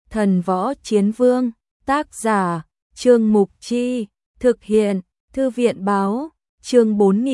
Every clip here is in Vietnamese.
Thần Võ Chiến Vương, tác giả, Trương Mục Chi, thực hiện, Thư viện báo, chương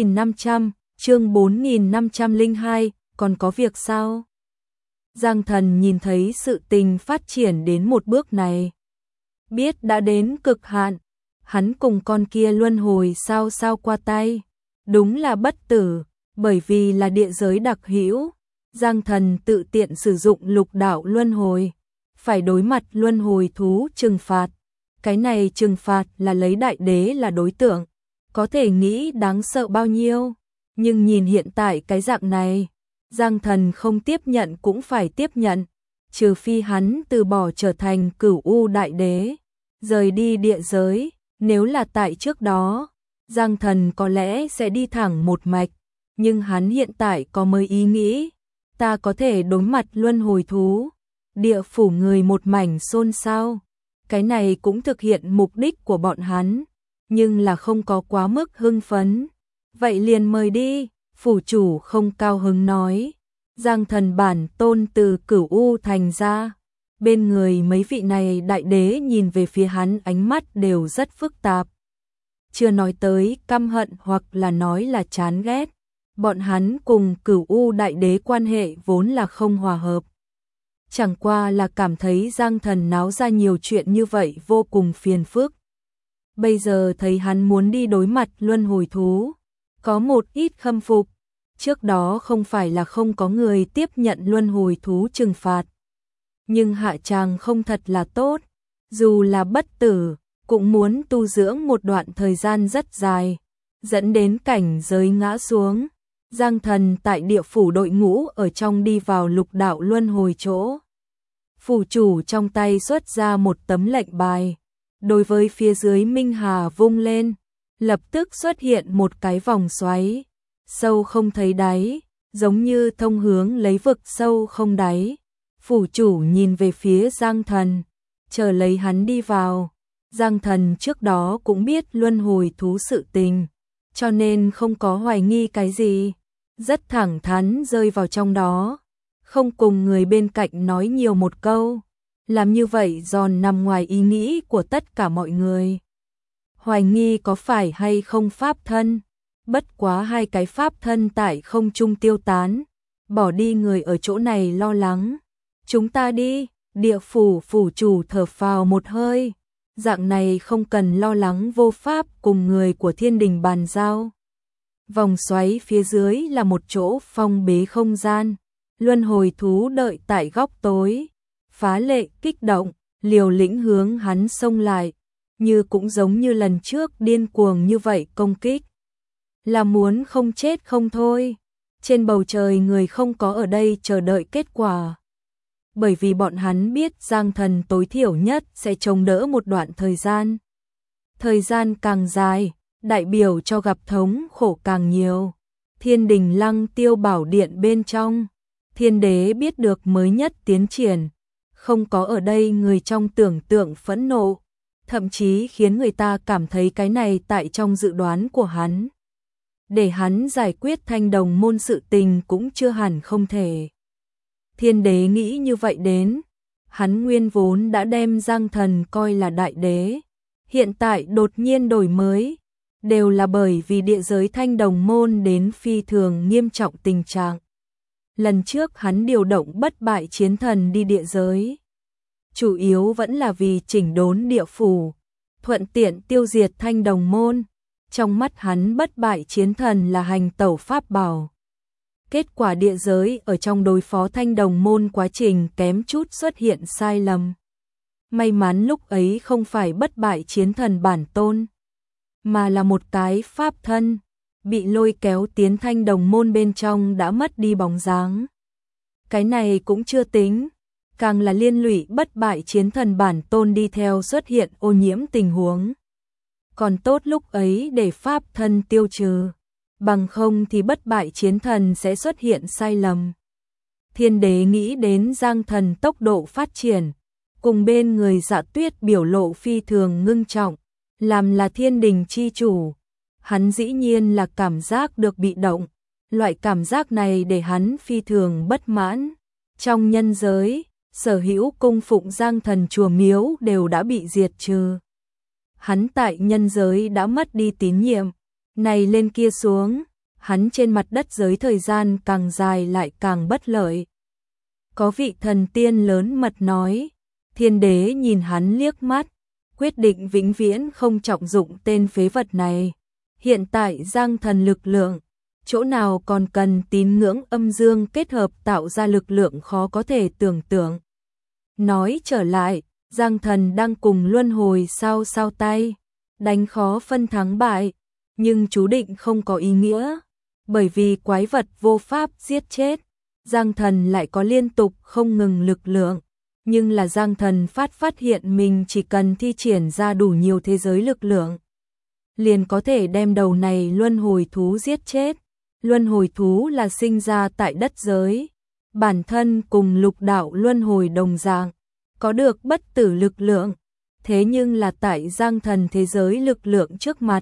4502, còn có việc sao? Giang Thần nhìn thấy sự tình phát triển đến một bước này, biết đã đến cực hạn, hắn cùng con kia luân hồi sao qua tay, đúng là bất tử, bởi vì là địa giới đặc hữu, Giang Thần tự tiện sử dụng lục đạo luân hồi, phải đối mặt luân hồi thú trừng phạt. Cái này trừng phạt là lấy đại đế là đối tượng, có thể nghĩ đáng sợ bao nhiêu, nhưng nhìn hiện tại cái dạng này, Giang Thần không tiếp nhận cũng phải tiếp nhận, trừ phi hắn từ bỏ trở thành Cửu U đại đế, rời đi địa giới, nếu là tại trước đó, Giang Thần có lẽ sẽ đi thẳng một mạch, nhưng hắn hiện tại có mới ý nghĩ, ta có thể đối mặt luân hồi thú, địa phủ người một mảnh xôn xao. Cái này cũng thực hiện mục đích của bọn hắn, nhưng là không có quá mức hưng phấn. Vậy liền mời đi, phủ chủ không cao hứng nói. Giang Thần bản tôn từ Cửu U thành ra. Bên người mấy vị này đại đế nhìn về phía hắn ánh mắt đều rất phức tạp. Chưa nói tới căm hận hoặc là nói là chán ghét. Bọn hắn cùng Cửu U đại đế quan hệ vốn là không hòa hợp. Chẳng qua là cảm thấy Giang Thần náo ra nhiều chuyện như vậy vô cùng phiền phức. Bây giờ thấy hắn muốn đi đối mặt luân hồi thú, có một ít khâm phục. Trước đó không phải là không có người tiếp nhận luân hồi thú trừng phạt. Nhưng hạ tràng không thật là tốt, dù là bất tử, cũng muốn tu dưỡng một đoạn thời gian rất dài, dẫn đến cảnh giới ngã xuống. Giang Thần tại địa phủ đội ngũ ở trong đi vào lục đạo luân hồi chỗ. Phủ chủ trong tay xuất ra một tấm lệnh bài, đối với phía dưới Minh Hà vung lên, lập tức xuất hiện một cái vòng xoáy, sâu không thấy đáy, giống như thông hướng lấy vực sâu không đáy. Phủ chủ nhìn về phía Giang Thần, chờ lấy hắn đi vào. Giang Thần trước đó cũng biết luân hồi thú sự tình, cho nên không có hoài nghi cái gì, rất thẳng thắn rơi vào trong đó, không cùng người bên cạnh nói nhiều một câu. Làm như vậy giòn nằm ngoài ý nghĩ của tất cả mọi người. Hoài nghi có phải hay không pháp thân, bất quá hai cái pháp thân tại không trung tiêu tán, bỏ đi người ở chỗ này lo lắng. Chúng ta đi, địa phủ phủ chủ thở phào một hơi, dạng này không cần lo lắng vô pháp cùng người của thiên đình bàn giao. Vòng xoáy phía dưới là một chỗ phong bế không gian, luân hồi thú đợi tại góc tối, phá lệ kích động, liều lĩnh hướng hắn xông lại, như cũng giống như lần trước điên cuồng như vậy công kích. Là muốn không chết không thôi, trên bầu trời người không có ở đây chờ đợi kết quả. Bởi vì bọn hắn biết Giang Thần tối thiểu nhất sẽ chống đỡ một đoạn thời gian. Thời gian càng dài, đại biểu cho gặp thống khổ càng nhiều. Thiên đình Lăng Tiêu Bảo Điện bên trong, Thiên đế biết được mới nhất tiến triển, không có ở đây người trong tưởng tượng phẫn nộ, thậm chí khiến người ta cảm thấy cái này tại trong dự đoán của hắn. Để hắn giải quyết Thanh Đồng môn sự tình cũng chưa hẳn không thể. Thiên đế nghĩ như vậy đến, hắn nguyên vốn đã đem Giang Thần coi là đại đế, hiện tại đột nhiên đổi mới, đều là bởi vì địa giới Thanh Đồng môn đến phi thường nghiêm trọng tình trạng. Lần trước hắn điều động bất bại chiến thần đi địa giới, chủ yếu vẫn là vì chỉnh đốn địa phủ, thuận tiện tiêu diệt Thanh Đồng môn. Trong mắt hắn bất bại chiến thần là hành tẩu pháp bảo. Kết quả địa giới ở trong đối phó Thanh Đồng môn quá trình kém chút xuất hiện sai lầm. May mắn lúc ấy không phải bất bại chiến thần bản tôn, mà là một cái pháp thân, bị lôi kéo tiến Thanh Đồng môn bên trong đã mất đi bóng dáng. Cái này cũng chưa tính, càng là liên lụy bất bại chiến thần bản tôn đi theo xuất hiện ô nhiễm tình huống. Còn tốt lúc ấy để pháp thân tiêu trừ, bằng không thì bất bại chiến thần sẽ xuất hiện sai lầm. Thiên đế nghĩ đến Giang Thần tốc độ phát triển, cùng bên người Dạ Tuyết biểu lộ phi thường ngưng trọng, làm là thiên đình chi chủ. Hắn dĩ nhiên là cảm giác được bị động, loại cảm giác này để hắn phi thường bất mãn. Trong nhân giới, sở hữu cung phụng Giang Thần chùa miếu đều đã bị diệt trừ. Hắn tại nhân giới đã mất đi tín nhiệm, này lên kia xuống, hắn trên mặt đất giới thời gian càng dài lại càng bất lợi. Có vị thần tiên lớn mật nói, Thiên Đế nhìn hắn liếc mắt, quyết định vĩnh viễn không trọng dụng tên phế vật này. Hiện tại Giang Thần lực lượng, chỗ nào còn cần tín ngưỡng âm dương kết hợp tạo ra lực lượng khó có thể tưởng tượng. Nói trở lại, Giang Thần đang cùng luân hồi sao tay, đánh khó phân thắng bại, nhưng chú định không có ý nghĩa, bởi vì quái vật vô pháp giết chết, Giang Thần lại có liên tục không ngừng lực lượng, nhưng là Giang Thần phát hiện mình chỉ cần thi triển ra đủ nhiều thế giới lực lượng, liền có thể đem đầu này luân hồi thú giết chết. Luân hồi thú là sinh ra tại đất giới, bản thân cùng lục đạo luân hồi đồng dạng, có được bất tử lực lượng, thế nhưng là tại Giang Thần thế giới lực lượng trước mặt,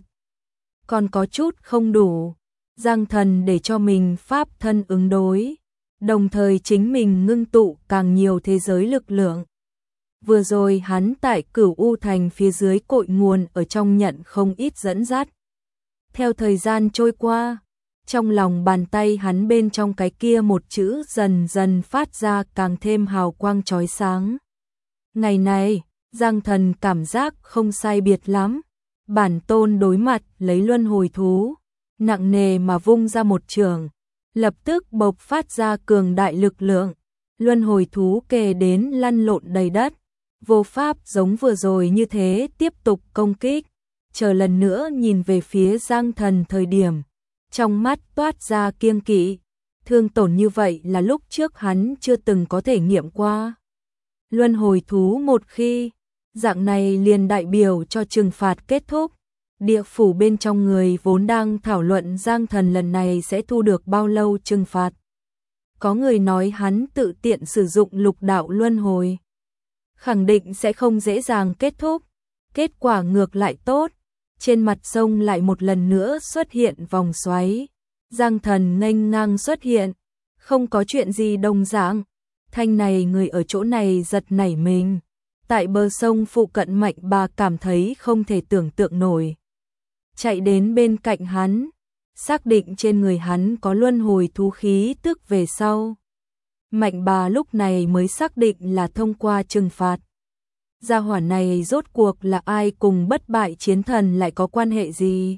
còn có chút không đủ. Giang Thần để cho mình pháp thân ứng đối, đồng thời chính mình ngưng tụ càng nhiều thế giới lực lượng. Vừa rồi hắn tại Cửu U Thành phía dưới cội nguồn ở trong nhận không ít dẫn dắt. Theo thời gian trôi qua, trong lòng bàn tay hắn bên trong cái kia một chữ dần dần phát ra càng thêm hào quang chói sáng. Ngày này, Giang Thần cảm giác không sai biệt lắm. Bản tôn đối mặt lấy luân hồi thú, nặng nề mà vung ra một trường, lập tức bộc phát ra cường đại lực lượng. Luân hồi thú kề đến lăn lộn đầy đất, vô pháp giống vừa rồi như thế tiếp tục công kích. Chờ lần nữa nhìn về phía Giang Thần thời điểm, trong mắt toát ra kiêng kỵ, thương tổn như vậy là lúc trước hắn chưa từng có thể nghiệm qua. Luân hồi thú một khi, dạng này liền đại biểu cho trừng phạt kết thúc. Địa phủ bên trong người vốn đang thảo luận Giang Thần lần này sẽ thu được bao lâu trừng phạt. Có người nói hắn tự tiện sử dụng lục đạo luân hồi, khẳng định sẽ không dễ dàng kết thúc. Kết quả ngược lại tốt, trên mặt sông lại một lần nữa xuất hiện vòng xoáy. Giang Thần nghênh ngang xuất hiện, không có chuyện gì đồng dạng. Thanh này người ở chỗ này giật nảy mình. Tại bờ sông phụ cận Mạnh Bà cảm thấy không thể tưởng tượng nổi. Chạy đến bên cạnh hắn, xác định trên người hắn có luân hồi thú khí tức về sau. Mạnh Bà lúc này mới xác định là thông qua trừng phạt. Gia hỏa này rốt cuộc là ai, cùng bất bại chiến thần lại có quan hệ gì?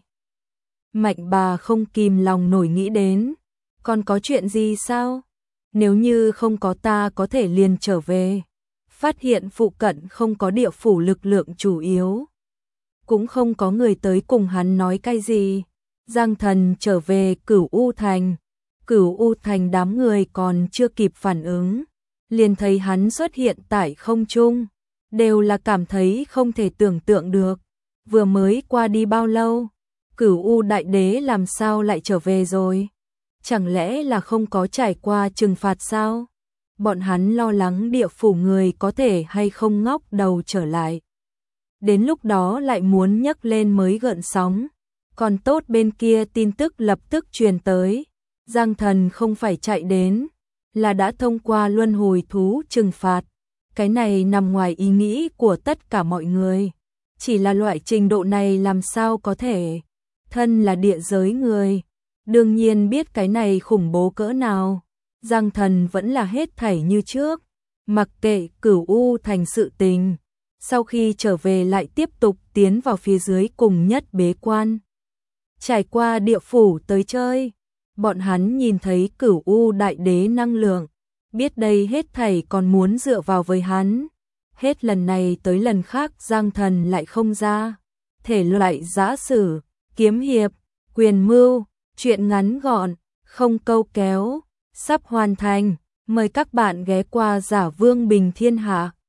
Mạnh Bà không kìm lòng nổi nghĩ đến, còn có chuyện gì sao? Nếu như không có ta có thể liền trở về. Phát hiện phụ cận không có địa phủ lực lượng chủ yếu, cũng không có người tới cùng hắn nói cái gì. Giang Thần trở về Cửu U Thành. Cửu U Thành đám người còn chưa kịp phản ứng, liền thấy hắn xuất hiện tại không trung, đều là cảm thấy không thể tưởng tượng được. Vừa mới qua đi bao lâu, Cửu U Đại Đế làm sao lại trở về rồi? Chẳng lẽ là không có trải qua trừng phạt sao? Bọn hắn lo lắng địa phủ người có thể hay không ngóc đầu trở lại. Đến lúc đó lại muốn nhấc lên mới gợn sóng. Còn tốt bên kia tin tức lập tức truyền tới. Giang Thần không phải chạy đến, là đã thông qua luân hồi thú trừng phạt. Cái này nằm ngoài ý nghĩ của tất cả mọi người. Chỉ là loại trình độ này làm sao có thể. Thân là địa giới người, đương nhiên biết cái này khủng bố cỡ nào. Giang Thần vẫn là hết thảy như trước, mặc kệ Cửu U Thành sự tình. Sau khi trở về lại tiếp tục tiến vào phía dưới cùng nhất bế quan. Trải qua địa phủ tới chơi, bọn hắn nhìn thấy Cửu U Đại Đế năng lượng, biết đây hết thảy còn muốn dựa vào với hắn. Hết lần này tới lần khác Giang Thần lại không ra. Thể loại giã sử, kiếm hiệp, quyền mưu, truyện ngắn gọn, không câu kéo, sắp hoàn thành. Mời các bạn ghé qua Giả Vương Bình Thiên Hạ.